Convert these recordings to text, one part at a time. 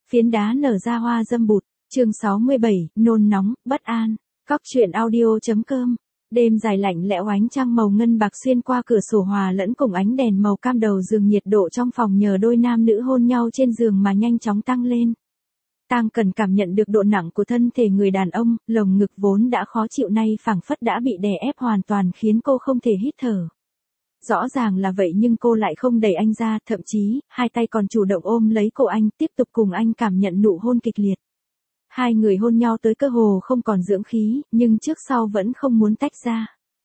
Phiến đá nở ra hoa dâm bụt, chương 67, nôn nóng, bất an. Cóc truyện audio.com. Đêm dài lạnh lẽo, ánh trăng màu ngân bạc xuyên qua cửa sổ hòa lẫn cùng ánh đèn màu cam đầu giường, nhiệt độ trong phòng nhờ đôi nam nữ hôn nhau trên giường mà nhanh chóng tăng lên. Tang Cần cảm nhận được độ nặng của thân thể người đàn ông, lồng ngực vốn đã khó chịu nay phảng phất đã bị đè ép hoàn toàn khiến cô không thể hít thở. Rõ ràng là vậy nhưng cô lại không đẩy anh ra, thậm chí, hai tay còn chủ động ôm lấy cổ anh, tiếp tục cùng anh cảm nhận nụ hôn kịch liệt. Hai người hôn nhau tới cơ hồ không còn dưỡng khí, nhưng trước sau vẫn không muốn tách ra.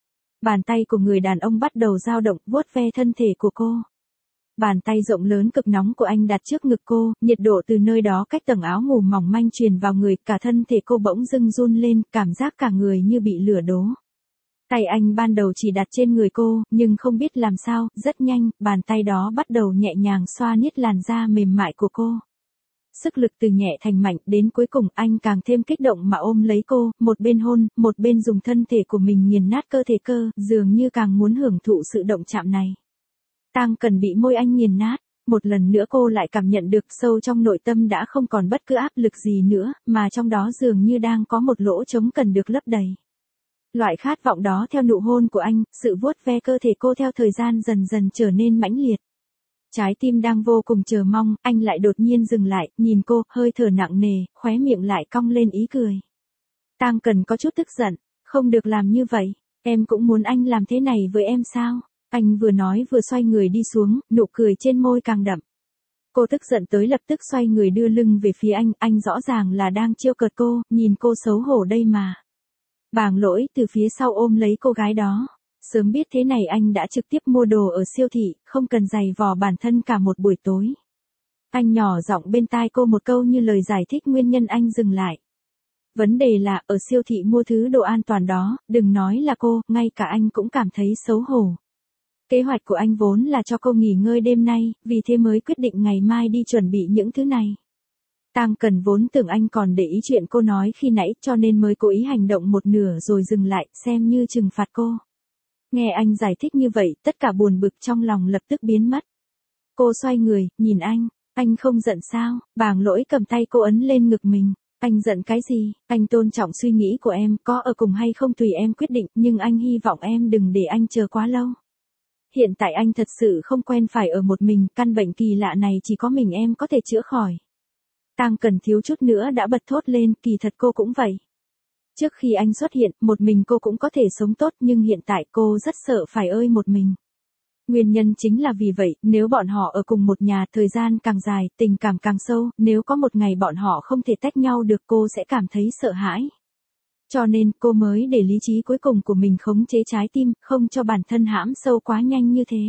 Bàn tay của người đàn ông bắt đầu dao động, vuốt ve thân thể của cô. Bàn tay rộng lớn cực nóng của anh đặt trước ngực cô, nhiệt độ từ nơi đó cách tầng áo ngủ mỏng manh truyền vào người, cả thân thể cô bỗng dưng run lên, cảm giác cả người như bị lửa đốt. Tay anh ban đầu chỉ đặt trên người cô, nhưng không biết làm sao, rất nhanh, bàn tay đó bắt đầu nhẹ nhàng xoa niết làn da mềm mại của cô. Sức lực từ nhẹ thành mạnh, đến cuối cùng anh càng thêm kích động mà ôm lấy cô, một bên hôn, một bên dùng thân thể của mình nghiền nát cơ thể cô, dường như càng muốn hưởng thụ sự động chạm này. Tang Cần bị môi anh nghiền nát, một lần nữa cô lại cảm nhận được sâu trong nội tâm đã không còn bất cứ áp lực gì nữa, mà trong đó dường như đang có một lỗ trống cần được lấp đầy. Loại khát vọng đó theo nụ hôn của anh, sự vuốt ve cơ thể cô theo thời gian dần dần trở nên mãnh liệt. Trái tim đang vô cùng chờ mong, anh lại đột nhiên dừng lại, nhìn cô, hơi thở nặng nề, khóe miệng lại cong lên ý cười. Tang Cần có chút tức giận, không được làm như vậy, em cũng muốn anh làm thế này với em sao? Anh vừa nói vừa xoay người đi xuống, nụ cười trên môi càng đậm. Cô tức giận tới lập tức xoay người đưa lưng về phía anh rõ ràng là đang trêu cợt cô, nhìn cô xấu hổ đây mà. Bàng Lỗi từ phía sau ôm lấy cô gái đó. Sớm biết thế này anh đã trực tiếp mua đồ ở siêu thị, không cần giày vò bản thân cả một buổi tối. Anh nhỏ giọng bên tai cô một câu như lời giải thích nguyên nhân anh dừng lại. Vấn đề là, ở siêu thị mua thứ đồ an toàn đó, đừng nói là cô, ngay cả anh cũng cảm thấy xấu hổ. Kế hoạch của anh vốn là cho cô nghỉ ngơi đêm nay, vì thế mới quyết định ngày mai đi chuẩn bị những thứ này. Tang Cần vốn tưởng anh còn để ý chuyện cô nói khi nãy, cho nên mới cố ý hành động một nửa rồi dừng lại, xem như trừng phạt cô. Nghe anh giải thích như vậy, tất cả buồn bực trong lòng lập tức biến mất. Cô xoay người, nhìn anh không giận sao? Bàng Lỗi cầm tay cô ấn lên ngực mình. Anh giận cái gì? Anh tôn trọng suy nghĩ của em, có ở cùng hay không tùy em quyết định, nhưng anh hy vọng em đừng để anh chờ quá lâu. Hiện tại anh thật sự không quen phải ở một mình, căn bệnh kỳ lạ này chỉ có mình em có thể chữa khỏi. Tang Cần thiếu chút nữa đã bật thốt lên, kỳ thật cô cũng vậy. Trước khi anh xuất hiện, một mình cô cũng có thể sống tốt, nhưng hiện tại cô rất sợ phải một mình. Nguyên nhân chính là vì vậy, nếu bọn họ ở cùng một nhà, thời gian càng dài, tình cảm càng sâu, nếu có một ngày bọn họ không thể tách nhau được, cô sẽ cảm thấy sợ hãi. Cho nên, cô mới để lý trí cuối cùng của mình khống chế trái tim, không cho bản thân hãm sâu quá nhanh như thế.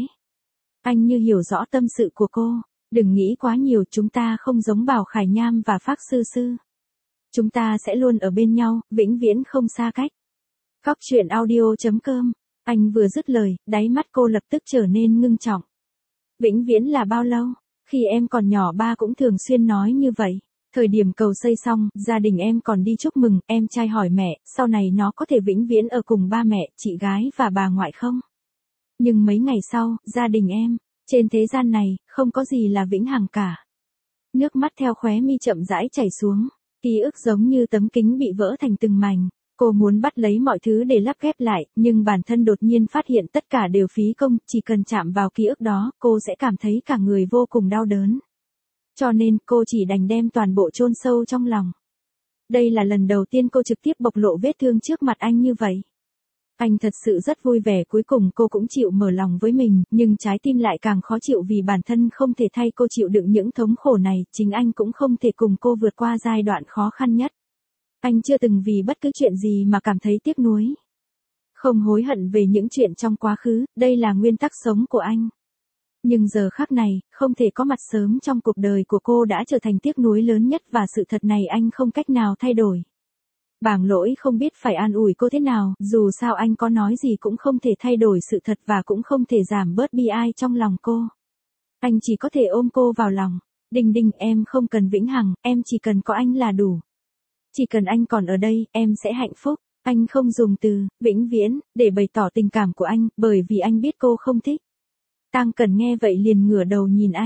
Anh như hiểu rõ tâm sự của cô. Đừng nghĩ quá nhiều, chúng ta không giống Bảo Khải Nham và Phác Sư Sư. Chúng ta sẽ luôn ở bên nhau, vĩnh viễn không xa cách. Cóc truyện audio.com. Anh vừa dứt lời, đáy mắt cô lập tức trở nên ngưng trọng. Vĩnh viễn là bao lâu? Khi em còn nhỏ ba cũng thường xuyên nói như vậy. Thời điểm cầu xây xong, gia đình em còn đi chúc mừng, em trai hỏi mẹ, sau này nó có thể vĩnh viễn ở cùng ba mẹ, chị gái và bà ngoại không? Nhưng mấy ngày sau, gia đình em, trên thế gian này, không có gì là vĩnh hằng cả. Nước mắt theo khóe mi chậm rãi chảy xuống, ký ức giống như tấm kính bị vỡ thành từng mảnh. Cô muốn bắt lấy mọi thứ để lắp ghép lại, nhưng bản thân đột nhiên phát hiện tất cả đều phí công, chỉ cần chạm vào ký ức đó, cô sẽ cảm thấy cả người vô cùng đau đớn. Cho nên, cô chỉ đành đem toàn bộ chôn sâu trong lòng. Đây là lần đầu tiên cô trực tiếp bộc lộ vết thương trước mặt anh như vậy. Anh thật sự rất vui vẻ, cuối cùng cô cũng chịu mở lòng với mình, nhưng trái tim lại càng khó chịu vì bản thân không thể thay cô chịu đựng những thống khổ này, chính anh cũng không thể cùng cô vượt qua giai đoạn khó khăn nhất. Anh chưa từng vì bất cứ chuyện gì mà cảm thấy tiếc nuối. Không hối hận về những chuyện trong quá khứ, đây là nguyên tắc sống của anh. Nhưng giờ khắc này, không thể có mặt sớm trong cuộc đời của cô đã trở thành tiếc nuối lớn nhất và sự thật này anh không cách nào thay đổi. Bàng Lỗi không biết phải an ủi cô thế nào, dù sao anh có nói gì cũng không thể thay đổi sự thật và cũng không thể giảm bớt bi ai trong lòng cô. Anh chỉ có thể ôm cô vào lòng. Đình Đình, em không cần vĩnh hằng, em chỉ cần có anh là đủ. Chỉ cần anh còn ở đây, em sẽ hạnh phúc. Anh không dùng từ vĩnh viễn để bày tỏ tình cảm của anh, bởi vì anh biết cô không thích. Tang Cần nghe vậy liền ngửa đầu nhìn anh.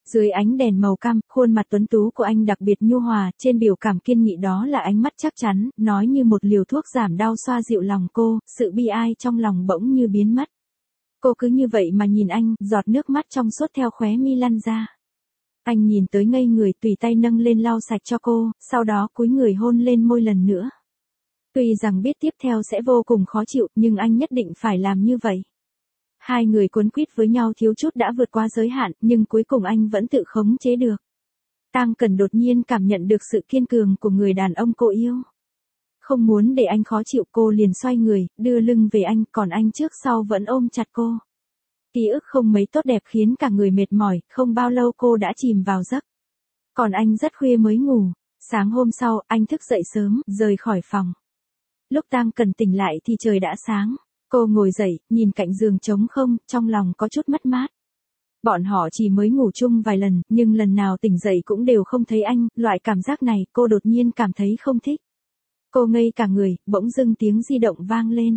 Dưới ánh đèn màu cam, khuôn mặt tuấn tú của anh đặc biệt nhu hòa, trên biểu cảm kiên nghị đó là ánh mắt chắc chắn, nói như một liều thuốc giảm đau xoa dịu lòng cô, sự bi ai trong lòng bỗng như biến mất. Cô cứ như vậy mà nhìn anh, giọt nước mắt trong suốt theo khóe mi lăn ra. Anh nhìn tới ngây người, tùy tay nâng lên lau sạch cho cô, sau đó cúi người hôn lên môi lần nữa. Tuy rằng biết tiếp theo sẽ vô cùng khó chịu, nhưng anh nhất định phải làm như vậy. Hai người cuốn quýt với nhau thiếu chút đã vượt qua giới hạn, nhưng cuối cùng anh vẫn tự khống chế được. Tang Cần đột nhiên cảm nhận được sự kiên cường của người đàn ông cô yêu. Không muốn để anh khó chịu, cô liền xoay người, đưa lưng về anh, còn anh trước sau vẫn ôm chặt cô. Ký ức không mấy tốt đẹp khiến cả người mệt mỏi, không bao lâu cô đã chìm vào giấc. Còn anh rất khuya mới ngủ. Sáng hôm sau, anh thức dậy sớm, rời khỏi phòng. Lúc Tang Cần tỉnh lại thì trời đã sáng. Cô ngồi dậy, nhìn cạnh giường trống không, trong lòng có chút mất mát. Bọn họ chỉ mới ngủ chung vài lần, nhưng lần nào tỉnh dậy cũng đều không thấy anh, loại cảm giác này cô đột nhiên cảm thấy không thích. Cô ngây cả người, bỗng dưng tiếng di động vang lên.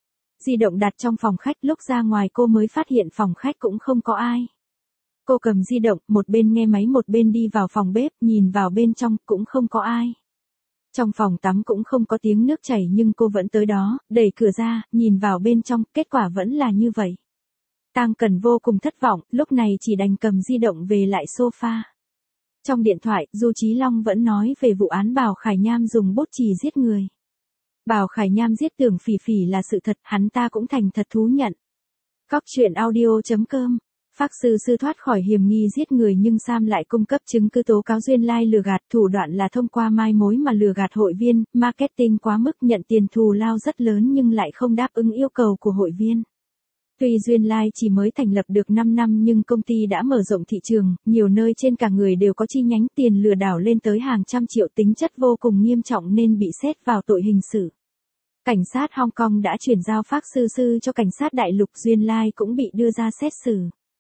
Di động đặt trong phòng khách, lúc ra ngoài cô mới phát hiện phòng khách cũng không có ai. Cô cầm di động, một bên nghe máy một bên đi vào phòng bếp, nhìn vào bên trong, cũng không có ai. Trong phòng tắm cũng không có tiếng nước chảy nhưng cô vẫn tới đó, đẩy cửa ra, nhìn vào bên trong, kết quả vẫn là như vậy. Tang Cần vô cùng thất vọng, lúc này chỉ đành cầm di động về lại sofa. Trong điện thoại, Du Chí Long vẫn nói về vụ án Bào Khải Nham dùng bút chì giết người. Bào Khải Nham giết Tưởng Phỉ Phỉ là sự thật, hắn ta cũng thành thật thú nhận. Cóc truyện audio.com. Phác sư sư thoát khỏi hiểm nghi giết người nhưng Sam lại cung cấp chứng cứ tố cáo Duyên Lai lừa gạt, thủ đoạn là thông qua mai mối mà lừa gạt hội viên, marketing quá mức, nhận tiền thù lao rất lớn nhưng lại không đáp ứng yêu cầu của hội viên. Tuy Duyên Lai chỉ mới thành lập được 5 năm nhưng công ty đã mở rộng thị trường, nhiều nơi trên cả người đều có chi nhánh, tiền lừa đảo lên tới hàng trăm triệu, tính chất vô cùng nghiêm trọng nên bị xét vào tội hình sự. Cảnh sát Hong Kong đã chuyển giao Phác sư sư cho cảnh sát đại lục, Duyên Lai cũng bị đưa ra xét xử.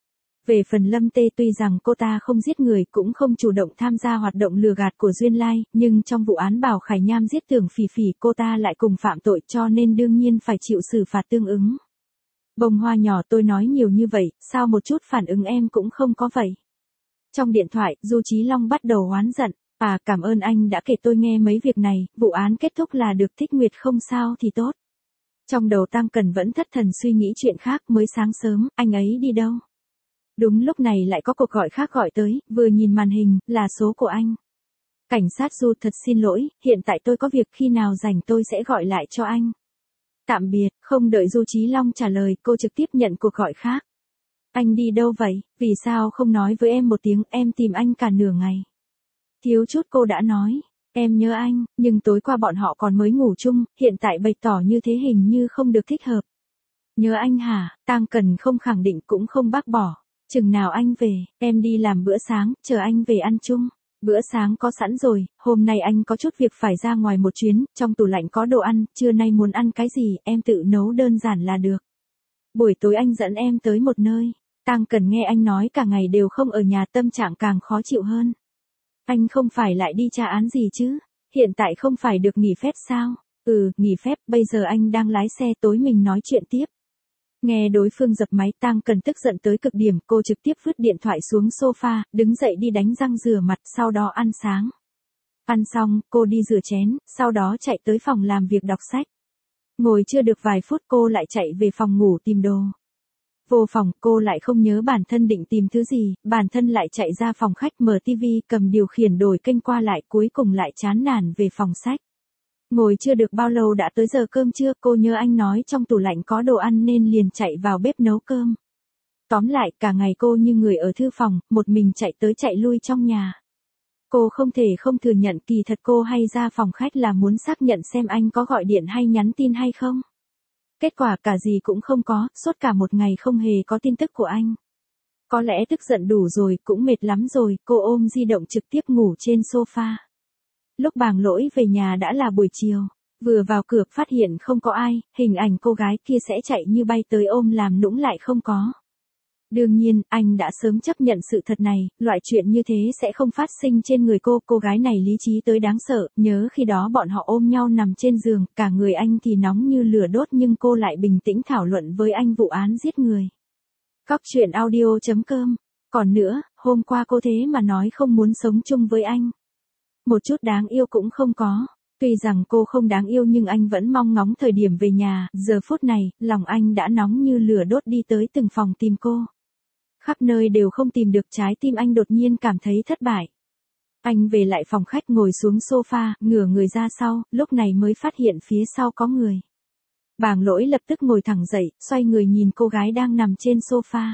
Về phần Lâm Tê, tuy rằng cô ta không giết người cũng không chủ động tham gia hoạt động lừa gạt của Duyên Lai, nhưng trong vụ án Bào Khải Nham giết Tưởng Phỉ Phỉ cô ta lại cùng phạm tội cho nên đương nhiên phải chịu xử phạt tương ứng. Bông hoa nhỏ, tôi nói nhiều như vậy, sao một chút phản ứng em cũng không có vậy? Trong điện thoại, Du Chí Long bắt đầu oán giận. Cảm ơn anh đã kể tôi nghe mấy việc này, vụ án kết thúc là được, Thích Nguyệt không sao thì tốt. Trong đầu Tang Cần vẫn thất thần suy nghĩ chuyện khác, mới sáng sớm, anh ấy đi đâu? Đúng lúc này lại có cuộc gọi khác gọi tới, vừa nhìn màn hình, là số của anh. Cảnh sát Du, thật xin lỗi, hiện tại tôi có việc, khi nào rảnh tôi sẽ gọi lại cho anh. Tạm biệt. Không đợi Du Chí Long trả lời, cô trực tiếp nhận cuộc gọi khác. Anh đi đâu vậy, vì sao không nói với em một tiếng, em tìm anh cả nửa ngày. Thiếu chút cô đã nói, em nhớ anh, nhưng tối qua bọn họ còn mới ngủ chung, hiện tại bày tỏ như thế hình như không được thích hợp. Nhớ anh hả? Tang Cần không khẳng định cũng không bác bỏ. Chừng nào anh về, em đi làm bữa sáng, chờ anh về ăn chung. Bữa sáng có sẵn rồi, hôm nay anh có chút việc phải ra ngoài một chuyến, trong tủ lạnh có đồ ăn, trưa nay muốn ăn cái gì, em tự nấu đơn giản là được. Buổi tối anh dẫn em tới một nơi. Tang Cần nghe anh nói cả ngày đều không ở nhà, tâm trạng càng khó chịu hơn. Anh không phải lại đi tra án gì chứ? Hiện tại không phải được nghỉ phép sao? Nghỉ phép, bây giờ anh đang lái xe, tối mình nói chuyện tiếp. Nghe đối phương dập máy, Tang Cần tức giận tới cực điểm, cô trực tiếp vứt điện thoại xuống sofa, đứng dậy đi đánh răng rửa mặt, sau đó ăn sáng. Ăn xong, cô đi rửa chén, sau đó chạy tới phòng làm việc đọc sách. Ngồi chưa được vài phút cô lại chạy về phòng ngủ tìm đồ. Vô phòng, cô lại không nhớ bản thân định tìm thứ gì, bản thân lại chạy ra phòng khách mở tivi, cầm điều khiển đổi kênh qua lại, cuối cùng lại chán nản về phòng sách. Ngồi chưa được bao lâu đã tới giờ cơm trưa, cô nhớ anh nói trong tủ lạnh có đồ ăn nên liền chạy vào bếp nấu cơm. Tóm lại, cả ngày cô như người ở thư phòng, một mình chạy tới chạy lui trong nhà. Cô không thể không thừa nhận, kỳ thật cô hay ra phòng khách là muốn xác nhận xem anh có gọi điện hay nhắn tin hay không. Kết quả cả gì cũng không có, suốt cả một ngày không hề có tin tức của anh. Có lẽ tức giận đủ rồi, cũng mệt lắm rồi, cô ôm di động trực tiếp ngủ trên sofa. Lúc Bàng Lỗi về nhà đã là buổi chiều, vừa vào cửa phát hiện không có ai, hình ảnh cô gái kia sẽ chạy như bay tới ôm làm nũng lại không có. Đương nhiên, anh đã sớm chấp nhận sự thật này, loại chuyện như thế sẽ không phát sinh trên người cô gái này lý trí tới đáng sợ, nhớ khi đó bọn họ ôm nhau nằm trên giường, cả người anh thì nóng như lửa đốt nhưng cô lại bình tĩnh thảo luận với anh vụ án giết người. Cóc truyện audio.com Còn nữa, hôm qua cô thế mà nói không muốn sống chung với anh. Một chút đáng yêu cũng không có. Tuy rằng cô không đáng yêu nhưng anh vẫn mong ngóng thời điểm về nhà, giờ phút này, lòng anh đã nóng như lửa đốt đi tới từng phòng tìm cô. Khắp nơi đều không tìm được, trái tim anh đột nhiên cảm thấy thất bại. Anh về lại phòng khách ngồi xuống sofa, ngửa người ra sau, lúc này mới phát hiện phía sau có người. Bàng Lỗi lập tức ngồi thẳng dậy, xoay người nhìn cô gái đang nằm trên sofa.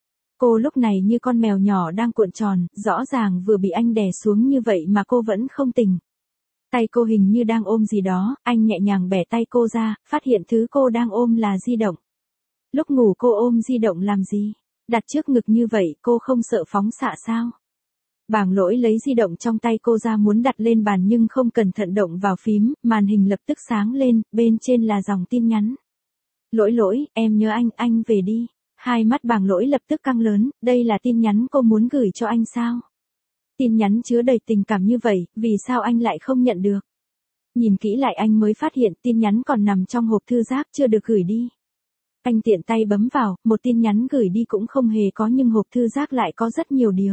Cô lúc này như con mèo nhỏ đang cuộn tròn, rõ ràng vừa bị anh đè xuống như vậy mà cô vẫn không tỉnh. Tay cô hình như đang ôm gì đó, anh nhẹ nhàng bẻ tay cô ra, phát hiện thứ cô đang ôm là di động. Lúc ngủ cô ôm di động làm gì? Đặt trước ngực như vậy cô không sợ phóng xạ sao? Bàng Lỗi lấy di động trong tay cô ra muốn đặt lên bàn nhưng không cẩn thận động vào phím, màn hình lập tức sáng lên, bên trên là dòng tin nhắn. Lỗi lỗi, em nhớ anh về đi. Hai mắt Bàng Lỗi lập tức căng lớn, đây là tin nhắn cô muốn gửi cho anh sao? Tin nhắn chứa đầy tình cảm như vậy, vì sao anh lại không nhận được? Nhìn kỹ lại anh mới phát hiện tin nhắn còn nằm trong hộp thư rác chưa được gửi đi. Anh tiện tay bấm vào, một tin nhắn gửi đi cũng không hề có nhưng hộp thư rác lại có rất nhiều điều.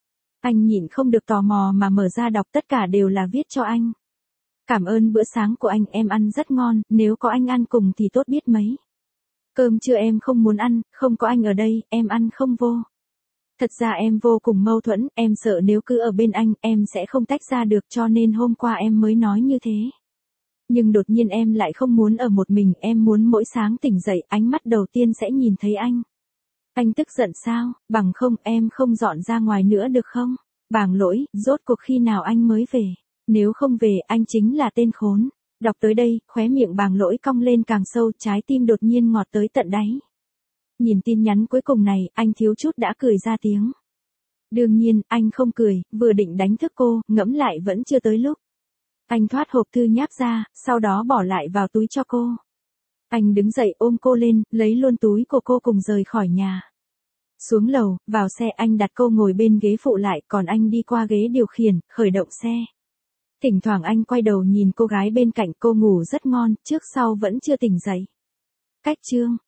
Anh nhịn không được tò mò mà mở ra đọc, tất cả đều là viết cho anh. Cảm ơn bữa sáng của anh, em ăn rất ngon, nếu có anh ăn cùng thì tốt biết mấy. Cơm trưa em không muốn ăn, không có anh ở đây, em ăn không vô. Thật ra em vô cùng mâu thuẫn, em sợ nếu cứ ở bên anh, em sẽ không tách ra được cho nên hôm qua em mới nói như thế. Nhưng đột nhiên em lại không muốn ở một mình, em muốn mỗi sáng tỉnh dậy, ánh mắt đầu tiên sẽ nhìn thấy anh. Anh tức giận sao, bằng không em không dọn ra ngoài nữa được không? Bàng Lỗi, rốt cuộc khi nào anh mới về? Nếu không về, anh chính là tên khốn. Đọc tới đây, khóe miệng Bàng Lỗi cong lên càng sâu, trái tim đột nhiên ngọt tới tận đáy. Nhìn tin nhắn cuối cùng này, anh thiếu chút đã cười ra tiếng. Đương nhiên, anh không cười, vừa định đánh thức cô, ngẫm lại vẫn chưa tới lúc. Anh thoát hộp thư nháp ra, sau đó bỏ lại vào túi cho cô. Anh đứng dậy ôm cô lên, lấy luôn túi của cô cùng rời khỏi nhà. Xuống lầu, vào xe anh đặt cô ngồi bên ghế phụ lại, còn anh đi qua ghế điều khiển, khởi động xe. Thỉnh thoảng anh quay đầu nhìn cô gái bên cạnh, cô ngủ rất ngon, trước sau vẫn chưa tỉnh dậy. Cách chương